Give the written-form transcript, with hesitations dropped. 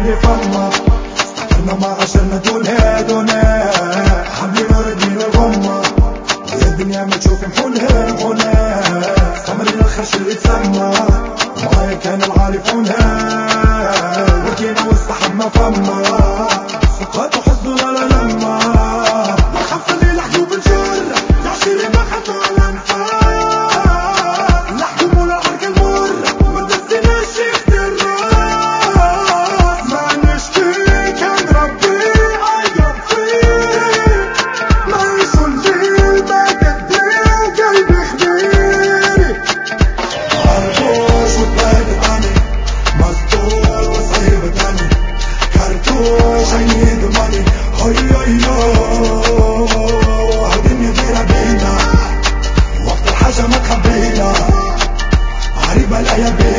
اللي فما استقرنا ما عشرنا دون هادونا حاملين راجلين الغمة يا الدنيا ما تشوف محولها محولها استعملنا الخرش اللي تسمى معايا كان العارفونها وركينا والصحاب ما فما سقط وحزننا لا لما ما خاف الليل حجوب الجر العشيرين ما خافوا على انفاق لحكمونا العرق المر ما دزناش يختار ما نشكي كان ربي عيب فيه ما يصلي ما قدي وقلبي خبيري عربوش وتبعد عني مسطول وصعيب تاني كرتوش عيني ضماني هيا الدنيا دايرة بينا وقت الحاجة ما تخبينا عريبة الأيام